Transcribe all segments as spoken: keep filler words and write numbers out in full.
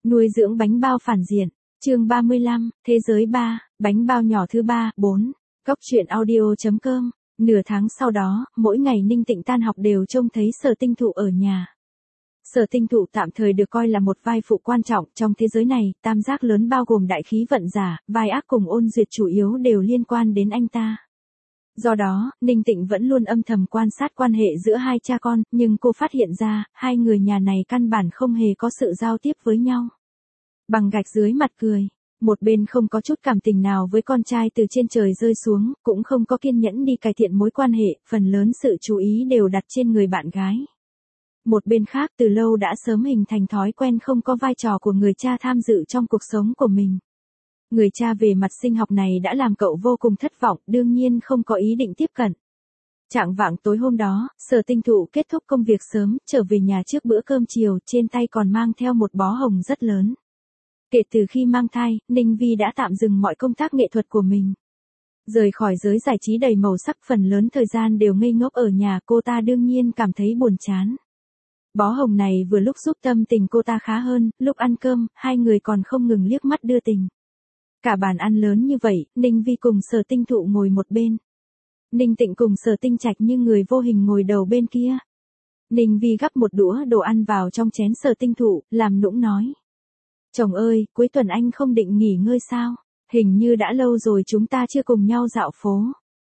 Nuôi dưỡng bánh bao phản diện. Chương ba mươi lăm, Thế giới ba, bánh bao nhỏ thứ ba, bốn. Góc truyện audio.com. Nửa tháng sau đó, mỗi ngày Ninh Tịnh tan học đều trông thấy Sở Tinh Thụ ở nhà. Sở Tinh Thụ tạm thời được coi là một vai phụ quan trọng trong thế giới này, tam giác lớn bao gồm đại khí vận giả, vai ác cùng Ôn Duyệt chủ yếu đều liên quan đến anh ta. Do đó, Ninh Tịnh vẫn luôn âm thầm quan sát quan hệ giữa hai cha con, nhưng cô phát hiện ra, hai người nhà này căn bản không hề có sự giao tiếp với nhau. Bằng gạch dưới mặt cười, một bên không có chút cảm tình nào với con trai từ trên trời rơi xuống, cũng không có kiên nhẫn đi cải thiện mối quan hệ, phần lớn sự chú ý đều đặt trên người bạn gái. Một bên khác từ lâu đã sớm hình thành thói quen không có vai trò của người cha tham dự trong cuộc sống của mình. Người cha về mặt sinh học này đã làm cậu vô cùng thất vọng, đương nhiên không có ý định tiếp cận. Chạng vạng tối hôm đó, Sở Tinh Thụ kết thúc công việc sớm, trở về nhà trước bữa cơm chiều, trên tay còn mang theo một bó hồng rất lớn. Kể từ khi mang thai, Ninh Vi đã tạm dừng mọi công tác nghệ thuật của mình. Rời khỏi giới giải trí đầy màu sắc, phần lớn thời gian đều ngây ngốc ở nhà, cô ta đương nhiên cảm thấy buồn chán. Bó hồng này vừa lúc giúp tâm tình cô ta khá hơn, lúc ăn cơm, hai người còn không ngừng liếc mắt đưa tình. Cả bàn ăn lớn như vậy, Ninh Vi cùng Sở Tinh Thụ ngồi một bên. Ninh Tịnh cùng Sở Tinh Trạch như người vô hình ngồi đầu bên kia. Ninh Vi gắp một đũa đồ ăn vào trong chén Sở Tinh Thụ, làm nũng nói. Chồng ơi, cuối tuần anh không định nghỉ ngơi sao? Hình như đã lâu rồi chúng ta chưa cùng nhau dạo phố.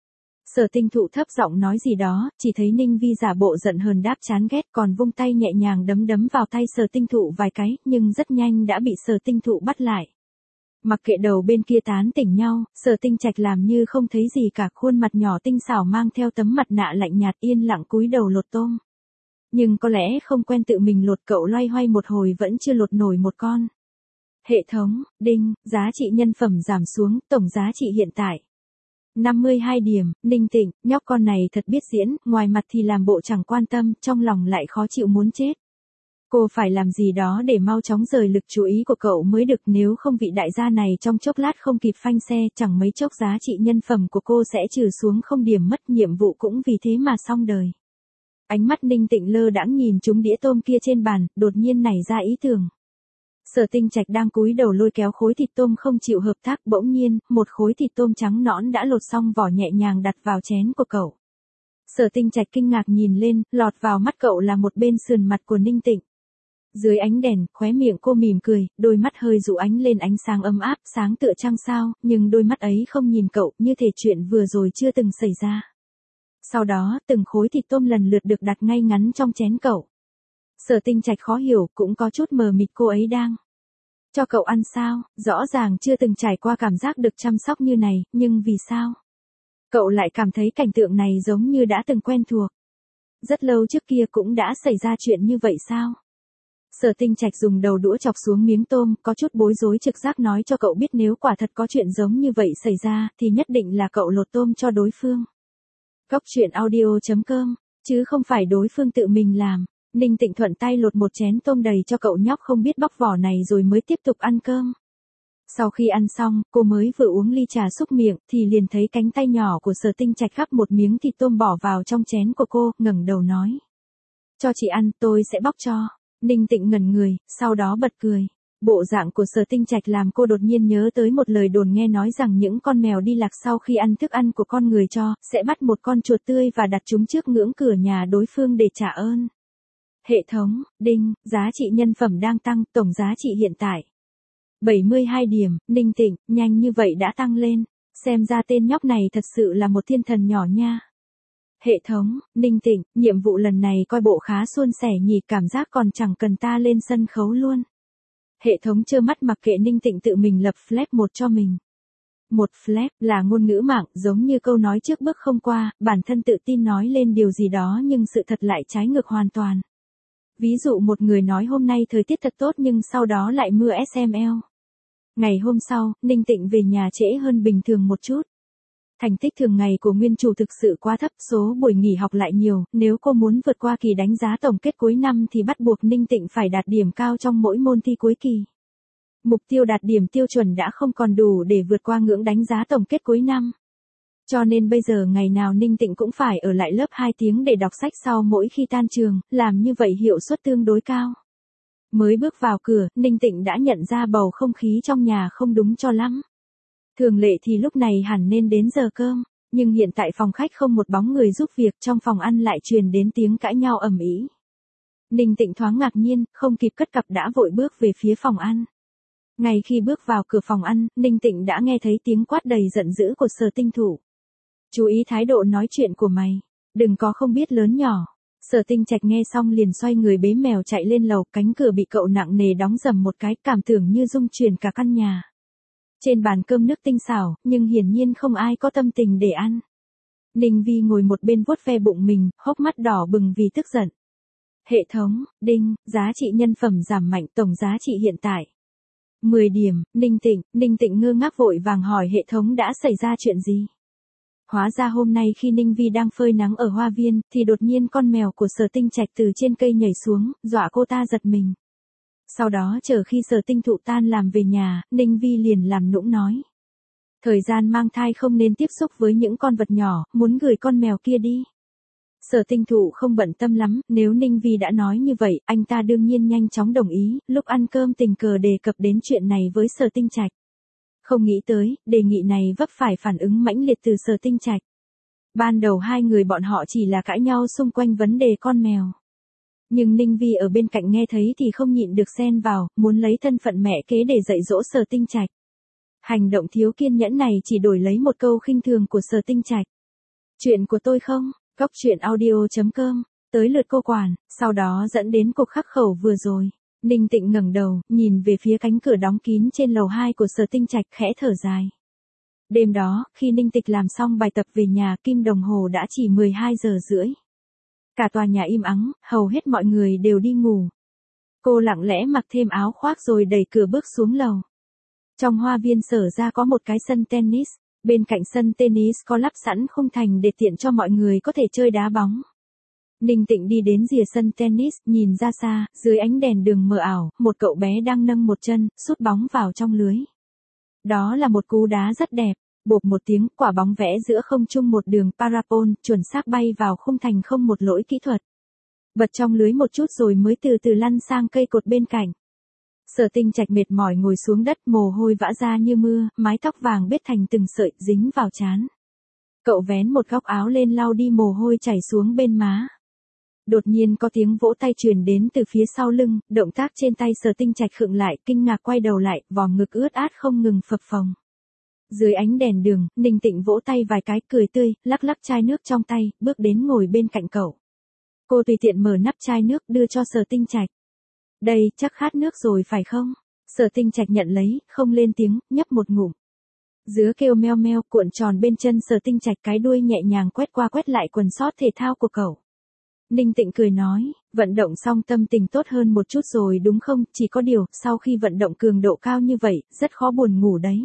Sở Tinh Thụ thấp giọng nói gì đó, chỉ thấy Ninh Vi giả bộ giận hờn đáp chán ghét, còn vung tay nhẹ nhàng đấm đấm vào tay Sở Tinh Thụ vài cái, nhưng rất nhanh đã bị Sở Tinh Thụ bắt lại. Mặc kệ đầu bên kia tán tỉnh nhau, Sở Tinh Trạch làm như không thấy gì cả, khuôn mặt nhỏ tinh xảo mang theo tấm mặt nạ lạnh nhạt yên lặng cúi đầu lột tôm. Nhưng có lẽ không quen tự mình lột, cậu loay hoay một hồi vẫn chưa lột nổi một con. Hệ thống, đinh, giá trị nhân phẩm giảm xuống, tổng giá trị hiện tại năm mươi hai điểm, Ninh Tịnh, nhóc con này thật biết diễn, ngoài mặt thì làm bộ chẳng quan tâm, trong lòng lại khó chịu muốn chết. Cô phải làm gì đó để mau chóng rời lực chú ý của cậu mới được, nếu không vị đại gia này trong chốc lát không kịp phanh xe, chẳng mấy chốc giá trị nhân phẩm của cô sẽ trừ xuống không điểm, mất nhiệm vụ cũng vì thế mà xong đời. Ánh mắt Ninh Tịnh lơ đãng nhìn trúng đĩa tôm kia trên bàn, đột nhiên nảy ra ý tưởng. Sở Tinh Trạch đang cúi đầu lôi kéo khối thịt tôm không chịu hợp tác, bỗng nhiên, một khối thịt tôm trắng nõn đã lột xong vỏ nhẹ nhàng đặt vào chén của cậu. Sở Tinh Trạch kinh ngạc nhìn lên, lọt vào mắt cậu là một bên sườn mặt của Ninh Tịnh. Dưới ánh đèn, khóe miệng cô mỉm cười, đôi mắt hơi dụ ánh lên ánh sáng ấm áp, sáng tựa trăng sao, nhưng đôi mắt ấy không nhìn cậu, như thể chuyện vừa rồi chưa từng xảy ra. Sau đó, từng khối thịt tôm lần lượt được đặt ngay ngắn trong chén cậu. Sở Tinh Trạch khó hiểu, cũng có chút mờ mịt, cô ấy đang cho cậu ăn sao, rõ ràng chưa từng trải qua cảm giác được chăm sóc như này, nhưng vì sao? Cậu lại cảm thấy cảnh tượng này giống như đã từng quen thuộc. Rất lâu trước kia cũng đã xảy ra chuyện như vậy sao? Sở Tinh Trạch dùng đầu đũa chọc xuống miếng tôm, có chút bối rối trực giác nói cho cậu biết nếu quả thật có chuyện giống như vậy xảy ra, thì nhất định là cậu lột tôm cho đối phương. Góc truyện audio.com, chứ không phải đối phương tự mình làm. Ninh Tịnh thuận tay lột một chén tôm đầy cho cậu nhóc không biết bóc vỏ này rồi mới tiếp tục ăn cơm. Sau khi ăn xong, cô mới vừa uống ly trà xúc miệng, thì liền thấy cánh tay nhỏ của Sở Tinh Trạch gắp một miếng thịt tôm bỏ vào trong chén của cô, ngẩng đầu nói. Cho chị ăn, tôi sẽ bóc cho. Ninh Tịnh ngẩn người, sau đó bật cười. Bộ dạng của Sở Tinh Trạch làm cô đột nhiên nhớ tới một lời đồn nghe nói rằng những con mèo đi lạc sau khi ăn thức ăn của con người cho, sẽ bắt một con chuột tươi và đặt chúng trước ngưỡng cửa nhà đối phương để trả ơn. Hệ thống, đinh, giá trị nhân phẩm đang tăng, tổng giá trị hiện tại bảy mươi hai điểm, Ninh Tịnh, nhanh như vậy đã tăng lên, xem ra tên nhóc này thật sự là một thiên thần nhỏ nha. Hệ thống, Ninh Tịnh, nhiệm vụ lần này coi bộ khá suôn sẻ nhỉ, cảm giác còn chẳng cần ta lên sân khấu luôn. Hệ thống trơ mắt mặc kệ Ninh Tịnh tự mình lập flag một cho mình. Một flag là ngôn ngữ mạng, giống như câu nói trước bước không qua, bản thân tự tin nói lên điều gì đó nhưng sự thật lại trái ngược hoàn toàn. Ví dụ một người nói hôm nay thời tiết thật tốt nhưng sau đó lại mưa ét em lờ. Ngày hôm sau, Ninh Tịnh về nhà trễ hơn bình thường một chút. Thành tích thường ngày của nguyên chủ thực sự quá thấp, số buổi nghỉ học lại nhiều, nếu cô muốn vượt qua kỳ đánh giá tổng kết cuối năm thì bắt buộc Ninh Tịnh phải đạt điểm cao trong mỗi môn thi cuối kỳ. Mục tiêu đạt điểm tiêu chuẩn đã không còn đủ để vượt qua ngưỡng đánh giá tổng kết cuối năm. Cho nên bây giờ ngày nào Ninh Tịnh cũng phải ở lại lớp hai tiếng để đọc sách sau mỗi khi tan trường, làm như vậy hiệu suất tương đối cao. Mới bước vào cửa, Ninh Tịnh đã nhận ra bầu không khí trong nhà không đúng cho lắm. Thường lệ thì lúc này hẳn nên đến giờ cơm, nhưng hiện tại phòng khách không một bóng người giúp việc, trong phòng ăn lại truyền đến tiếng cãi nhau ầm ĩ. Ninh Tịnh thoáng ngạc nhiên, không kịp cất cặp đã vội bước về phía phòng ăn. Ngay khi bước vào cửa phòng ăn, Ninh Tịnh đã nghe thấy tiếng quát đầy giận dữ của Sở Tinh Thụ. Chú ý thái độ nói chuyện của mày, đừng có không biết lớn nhỏ. Sở Tinh Trạch nghe xong liền xoay người bế mèo chạy lên lầu, cánh cửa bị cậu nặng nề đóng dầm một cái, cảm tưởng như rung chuyển cả căn nhà. Trên bàn cơm nước tinh xảo, nhưng hiển nhiên không ai có tâm tình để ăn. Ninh Vi ngồi một bên vuốt ve bụng mình, hốc mắt đỏ bừng vì tức giận. Hệ thống, đinh, giá trị nhân phẩm giảm mạnh, tổng giá trị hiện tại mười điểm, Ninh Tịnh, Ninh Tịnh ngơ ngác vội vàng hỏi hệ thống đã xảy ra chuyện gì. Hóa ra hôm nay khi Ninh Vi đang phơi nắng ở hoa viên, thì đột nhiên con mèo của Sở Tinh Trạch từ trên cây nhảy xuống, dọa cô ta giật mình. Sau đó chờ khi Sở Tinh Thụ tan làm về nhà, Ninh Vi liền làm nũng nói. Thời gian mang thai không nên tiếp xúc với những con vật nhỏ, muốn gửi con mèo kia đi. Sở Tinh Thụ không bận tâm lắm, nếu Ninh Vi đã nói như vậy, anh ta đương nhiên nhanh chóng đồng ý, lúc ăn cơm tình cờ đề cập đến chuyện này với Sở Tinh Trạch. Không nghĩ tới, đề nghị này vấp phải phản ứng mãnh liệt từ Sở Tinh Trạch. Ban đầu hai người bọn họ chỉ là cãi nhau xung quanh vấn đề con mèo. Nhưng Ninh Vi ở bên cạnh nghe thấy thì không nhịn được xen vào, muốn lấy thân phận mẹ kế để dạy dỗ Sở Tinh Trạch. Hành động thiếu kiên nhẫn này chỉ đổi lấy một câu khinh thường của Sở Tinh Trạch. Chuyện của tôi không? Góc chuyện audio chấm com, tới lượt cô quản, sau đó dẫn đến cuộc khắc khẩu vừa rồi. Ninh Tịnh ngẩng đầu, nhìn về phía cánh cửa đóng kín trên lầu hai của Sở Tinh Trạch, khẽ thở dài. Đêm đó, khi Ninh Tịch làm xong bài tập về nhà, kim đồng hồ đã chỉ mười hai giờ rưỡi. Cả tòa nhà im ắng, hầu hết mọi người đều đi ngủ. Cô lặng lẽ mặc thêm áo khoác rồi đẩy cửa bước xuống lầu. Trong hoa viên Sở ra có một cái sân tennis. Bên cạnh sân tennis có lắp sẵn khung thành để tiện cho mọi người có thể chơi đá bóng. Ninh Tịnh đi đến rìa sân tennis, nhìn ra xa, dưới ánh đèn đường mờ ảo, một cậu bé đang nâng một chân, sút bóng vào trong lưới. Đó là một cú đá rất đẹp, bộp một tiếng, quả bóng vẽ giữa không trung một đường parabol, chuẩn xác bay vào khung thành không một lỗi kỹ thuật. Bật trong lưới một chút rồi mới từ từ lăn sang cây cột bên cạnh. Sở Tinh Trạch mệt mỏi ngồi xuống đất, mồ hôi vã ra như mưa, mái tóc vàng bết thành từng sợi, dính vào trán. Cậu vén một góc áo lên lau đi mồ hôi chảy xuống bên má. Đột nhiên có tiếng vỗ tay truyền đến từ phía sau lưng, động tác trên tay Sở Tinh Trạch khựng lại, kinh ngạc quay đầu lại, vòng ngực ướt át không ngừng phập phồng. Dưới ánh đèn đường, Ninh Tịnh vỗ tay vài cái, cười tươi, lắc lắc chai nước trong tay, bước đến ngồi bên cạnh cậu. Cô tùy tiện mở nắp chai nước đưa cho Sở Tinh Trạch. Đây, chắc khát nước rồi phải không? Sở Tinh Trạch nhận lấy, không lên tiếng, nhấp một ngụm. Dứa kêu meo meo, cuộn tròn bên chân Sở Tinh Trạch, cái đuôi nhẹ nhàng quét qua quét lại quần sót thể thao của cậu. Ninh Tịnh cười nói, vận động xong tâm tình tốt hơn một chút rồi đúng không? Chỉ có điều, sau khi vận động cường độ cao như vậy, rất khó buồn ngủ đấy.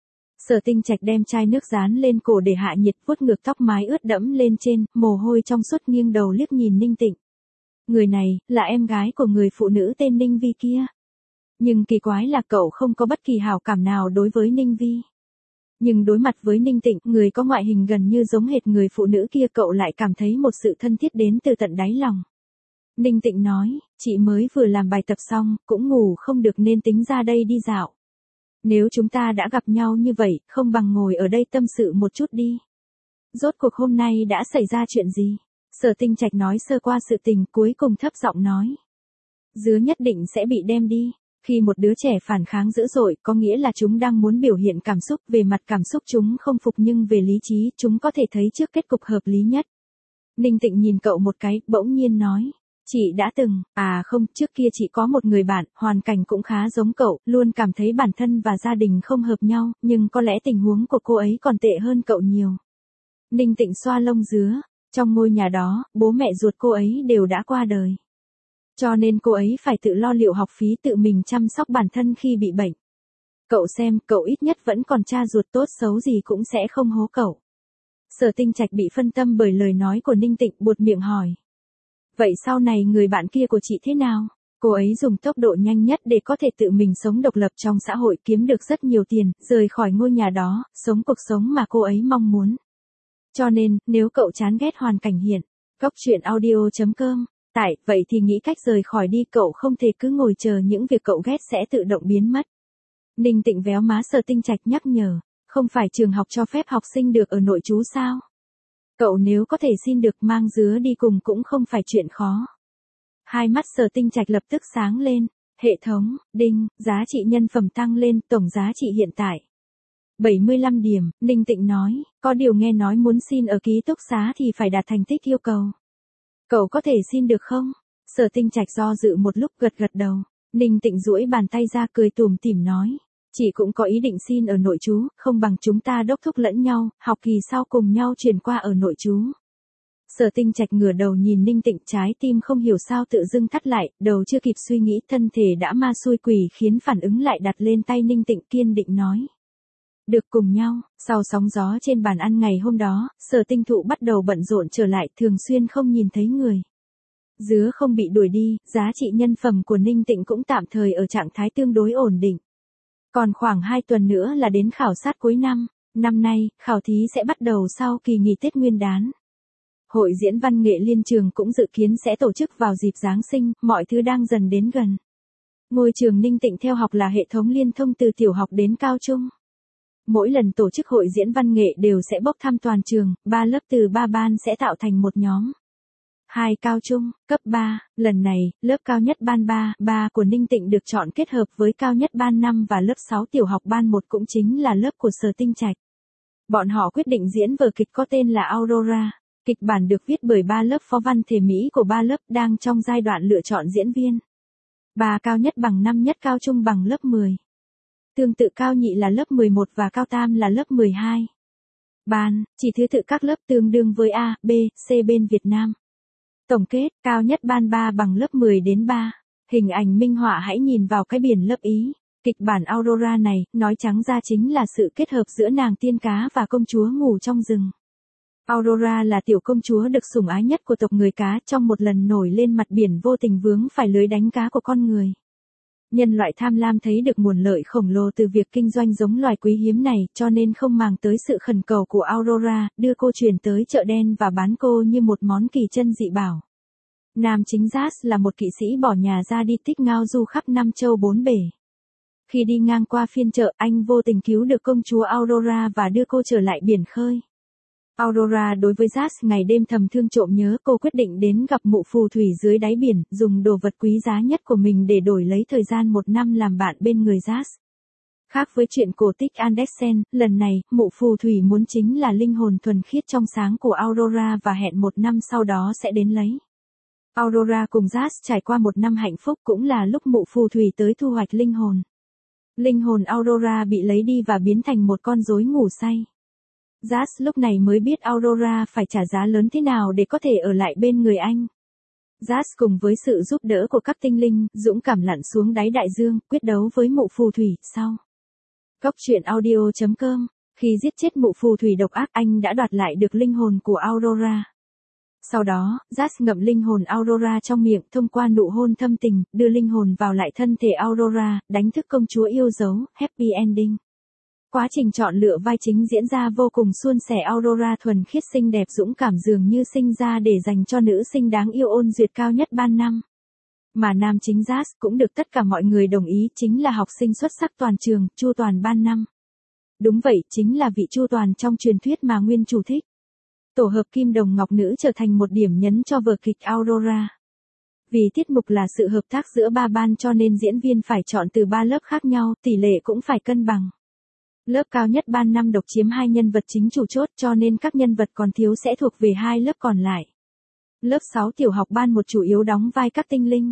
Sở Tinh Trạch đem chai nước dán lên cổ để hạ nhiệt, vuốt ngược tóc mái ướt đẫm lên trên, mồ hôi trong suốt, nghiêng đầu liếc nhìn Ninh Tịnh. Người này, là em gái của người phụ nữ tên Ninh Vi kia. Nhưng kỳ quái là cậu không có bất kỳ hảo cảm nào đối với Ninh Vi. Nhưng đối mặt với Ninh Tịnh, người có ngoại hình gần như giống hệt người phụ nữ kia, cậu lại cảm thấy một sự thân thiết đến từ tận đáy lòng. Ninh Tịnh nói, chị mới vừa làm bài tập xong, cũng ngủ không được nên tính ra đây đi dạo. Nếu chúng ta đã gặp nhau như vậy, không bằng ngồi ở đây tâm sự một chút đi. Rốt cuộc hôm nay đã xảy ra chuyện gì? Sở Tinh Trạch nói sơ qua sự tình, cuối cùng thấp giọng nói. Dứa nhất định sẽ bị đem đi. Khi một đứa trẻ phản kháng dữ dội, có nghĩa là chúng đang muốn biểu hiện cảm xúc, về mặt cảm xúc chúng không phục nhưng về lý trí, chúng có thể thấy trước kết cục hợp lý nhất. Ninh Tịnh nhìn cậu một cái, bỗng nhiên nói. Chị đã từng, à không, trước kia chị có một người bạn, hoàn cảnh cũng khá giống cậu, luôn cảm thấy bản thân và gia đình không hợp nhau, nhưng có lẽ tình huống của cô ấy còn tệ hơn cậu nhiều. Ninh Tịnh xoa lông dứa. Trong ngôi nhà đó, bố mẹ ruột cô ấy đều đã qua đời. Cho nên cô ấy phải tự lo liệu học phí, tự mình chăm sóc bản thân khi bị bệnh. Cậu xem, cậu ít nhất vẫn còn cha ruột tốt, xấu gì cũng sẽ không hố cậu. Sở Tinh Trạch bị phân tâm bởi lời nói của Ninh Tịnh, buột miệng hỏi. Vậy sau này người bạn kia của chị thế nào? Cô ấy dùng tốc độ nhanh nhất để có thể tự mình sống độc lập trong xã hội, kiếm được rất nhiều tiền, rời khỏi ngôi nhà đó, sống cuộc sống mà cô ấy mong muốn. Cho nên, nếu cậu chán ghét hoàn cảnh hiện, góc chuyện audio chấm com Tại, vậy thì nghĩ cách rời khỏi đi, cậu không thể cứ ngồi chờ những việc cậu ghét sẽ tự động biến mất. Ninh Tịnh véo má Sở Tinh Trạch nhắc nhở, không phải trường học cho phép học sinh được ở nội trú sao? Cậu nếu có thể xin được mang dứa đi cùng cũng không phải chuyện khó. Hai mắt Sở Tinh Trạch lập tức sáng lên, hệ thống, đinh, giá trị nhân phẩm tăng lên, tổng giá trị hiện tại bảy mươi lăm điểm, Ninh Tịnh nói, có điều nghe nói muốn xin ở ký túc xá thì phải đạt thành tích yêu cầu. Cậu có thể xin được không? Sở Tinh Trạch do dự một lúc gật gật đầu, Ninh Tịnh duỗi bàn tay ra cười tủm tỉm nói, chị cũng có ý định xin ở nội trú, không bằng chúng ta đốc thúc lẫn nhau, học kỳ sau cùng nhau chuyển qua ở nội trú. Sở Tinh Trạch ngửa đầu nhìn Ninh Tịnh, trái tim không hiểu sao tự dưng thắt lại, đầu chưa kịp suy nghĩ thân thể đã ma xui quỷ khiến phản ứng lại đặt lên tay Ninh Tịnh kiên định nói. Được cùng nhau, sau sóng gió trên bàn ăn ngày hôm đó, Sở Tinh Thụ bắt đầu bận rộn trở lại, thường xuyên không nhìn thấy người. Dứa không bị đuổi đi, giá trị nhân phẩm của Ninh Tịnh cũng tạm thời ở trạng thái tương đối ổn định. Còn khoảng hai tuần nữa là đến khảo sát cuối năm, năm nay, khảo thí sẽ bắt đầu sau kỳ nghỉ Tết Nguyên đán. Hội diễn văn nghệ liên trường cũng dự kiến sẽ tổ chức vào dịp Giáng sinh, mọi thứ đang dần đến gần. Ngôi trường Ninh Tịnh theo học là hệ thống liên thông từ tiểu học đến cao trung. Mỗi lần tổ chức hội diễn văn nghệ đều sẽ bốc thăm toàn trường, ba lớp từ ba ban sẽ tạo thành một nhóm. Hai cao trung, cấp ba, lần này, lớp cao nhất ban ba, ba của Ninh Tịnh được chọn kết hợp với cao nhất ban năm và lớp sáu tiểu học ban một cũng chính là lớp của Sở Tinh Trạch. Bọn họ quyết định diễn vở kịch có tên là Aurora. Kịch bản được viết bởi ba lớp phó văn thể Mỹ của ba lớp đang trong giai đoạn lựa chọn diễn viên. Ba cao nhất bằng năm nhất, cao trung bằng lớp mười. Tương tự cao nhị là lớp mười một và cao tam là lớp mười hai. Ban, chỉ thứ tự các lớp tương đương với A, B, C bên Việt Nam. Tổng kết, cao nhất ban ba bằng lớp mười đến ba. Hình ảnh minh họa hãy nhìn vào cái biển lớp Ý. Kịch bản Aurora này, nói trắng ra chính là sự kết hợp giữa nàng tiên cá và công chúa ngủ trong rừng. Aurora là tiểu công chúa được sủng ái nhất của tộc người cá, trong một lần nổi lên mặt biển vô tình vướng phải lưới đánh cá của con người. Nhân loại tham lam thấy được nguồn lợi khổng lồ từ việc kinh doanh giống loài quý hiếm này, cho nên không màng tới sự khẩn cầu của Aurora, đưa cô chuyển tới chợ đen và bán cô như một món kỳ chân dị bảo. Nam chính Jas là một kỵ sĩ bỏ nhà ra đi tích ngao du khắp năm châu bốn bể. Khi đi ngang qua phiên chợ, anh vô tình cứu được công chúa Aurora và đưa cô trở lại biển khơi. Aurora đối với Jas ngày đêm thầm thương trộm nhớ, cô quyết định đến gặp mụ phù thủy dưới đáy biển, dùng đồ vật quý giá nhất của mình để đổi lấy thời gian một năm làm bạn bên người Jas. Khác với chuyện cổ tích Andersen, lần này, mụ phù thủy muốn chính là linh hồn thuần khiết trong sáng của Aurora và hẹn một năm sau đó sẽ đến lấy. Aurora cùng Jas trải qua một năm hạnh phúc, cũng là lúc mụ phù thủy tới thu hoạch linh hồn. Linh hồn Aurora bị lấy đi và biến thành một con rối ngủ say. Jas lúc này mới biết Aurora phải trả giá lớn thế nào để có thể ở lại bên người anh. Jas cùng với sự giúp đỡ của các tinh linh, dũng cảm lặn xuống đáy đại dương, quyết đấu với mụ phù thủy. Sau Góc truyện audio chấm com, khi giết chết mụ phù thủy độc ác, anh đã đoạt lại được linh hồn của Aurora. Sau đó, Jas ngậm linh hồn Aurora trong miệng, thông qua nụ hôn thâm tình, đưa linh hồn vào lại thân thể Aurora, đánh thức công chúa yêu dấu, happy ending. Quá trình chọn lựa vai chính diễn ra vô cùng suôn sẻ. Aurora thuần khiết xinh đẹp dũng cảm dường như sinh ra để dành cho nữ sinh đáng yêu ôn duyệt cao nhất ban năm. Mà nam chính Jas cũng được tất cả mọi người đồng ý chính là học sinh xuất sắc toàn trường, Chu Toàn ban năm. Đúng vậy, chính là vị Chu Toàn trong truyền thuyết mà nguyên chủ thích. Tổ hợp kim đồng ngọc nữ trở thành một điểm nhấn cho vở kịch Aurora. Vì tiết mục là sự hợp tác giữa ba ban cho nên diễn viên phải chọn từ ba lớp khác nhau, tỷ lệ cũng phải cân bằng. Lớp cao nhất ban năm độc chiếm hai nhân vật chính chủ chốt, cho nên các nhân vật còn thiếu sẽ thuộc về hai lớp còn lại. Lớp sáu tiểu học ban một chủ yếu đóng vai các tinh linh.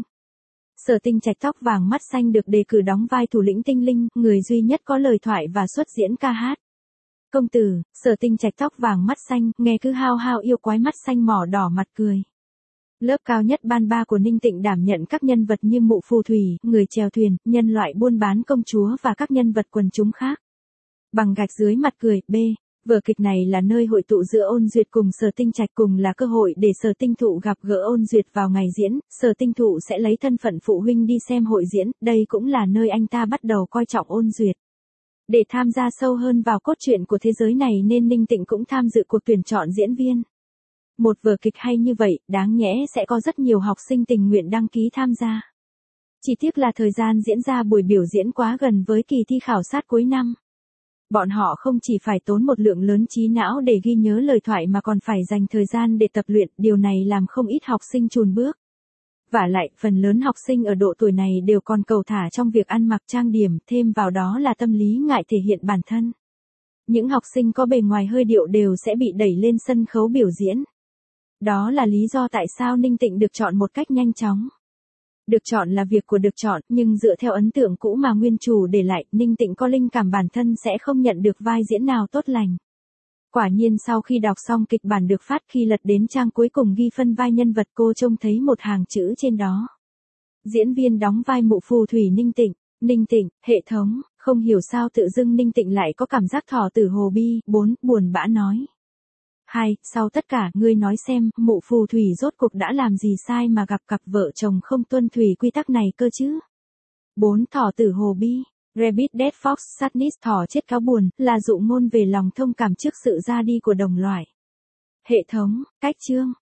Sở Tinh Trạch tóc vàng mắt xanh được đề cử đóng vai thủ lĩnh tinh linh, người duy nhất có lời thoại và xuất diễn ca hát. Công tử, Sở Tinh Trạch tóc vàng mắt xanh, nghe cứ hao hao yêu quái mắt xanh mỏ đỏ mặt cười. Lớp cao nhất ban ba của Ninh Tịnh đảm nhận các nhân vật như mụ phù thủy, người chèo thuyền, nhân loại buôn bán công chúa và các nhân vật quần chúng khác. Bằng gạch dưới mặt cười, B. Vở kịch này là nơi hội tụ giữa Ôn Duyệt cùng Sở Tinh Trạch, cùng là cơ hội để Sở Tinh Thụ gặp gỡ Ôn Duyệt vào ngày diễn. Sở Tinh Thụ sẽ lấy thân phận phụ huynh đi xem hội diễn, đây cũng là nơi anh ta bắt đầu coi trọng Ôn Duyệt. Để tham gia sâu hơn vào cốt truyện của thế giới này nên Ninh Tịnh cũng tham dự cuộc tuyển chọn diễn viên. Một vở kịch hay như vậy, đáng nhẽ sẽ có rất nhiều học sinh tình nguyện đăng ký tham gia. Chỉ tiếc là thời gian diễn ra buổi biểu diễn quá gần với kỳ thi khảo sát cuối năm. Bọn họ không chỉ phải tốn một lượng lớn trí não để ghi nhớ lời thoại mà còn phải dành thời gian để tập luyện, điều này làm không ít học sinh chùn bước. Vả lại, phần lớn học sinh ở độ tuổi này đều còn cầu thả trong việc ăn mặc trang điểm, thêm vào đó là tâm lý ngại thể hiện bản thân. Những học sinh có bề ngoài hơi điệu đều sẽ bị đẩy lên sân khấu biểu diễn. Đó là lý do tại sao Ninh Tịnh được chọn một cách nhanh chóng. Được chọn là việc của được chọn, nhưng dựa theo ấn tượng cũ mà nguyên chủ để lại, Ninh Tịnh có linh cảm bản thân sẽ không nhận được vai diễn nào tốt lành. Quả nhiên sau khi đọc xong kịch bản được phát, khi lật đến trang cuối cùng ghi phân vai nhân vật, cô trông thấy một hàng chữ trên đó. Diễn viên đóng vai mụ phù thủy Ninh Tịnh. Ninh Tịnh, hệ thống, không hiểu sao tự dưng Ninh Tịnh lại có cảm giác thỏ tử hồ bi. Bốn, buồn bã nói. Hai, sau tất cả, ngươi nói xem, mụ phù thủy rốt cuộc đã làm gì sai mà gặp cặp vợ chồng không tuân thủy quy tắc này cơ chứ? Bốn, thỏ tử hồ bi. Rabbit Dead Fox Sadness, thỏ chết cáo buồn, là dụ ngôn về lòng thông cảm trước sự ra đi của đồng loại. Hệ thống, cách chương.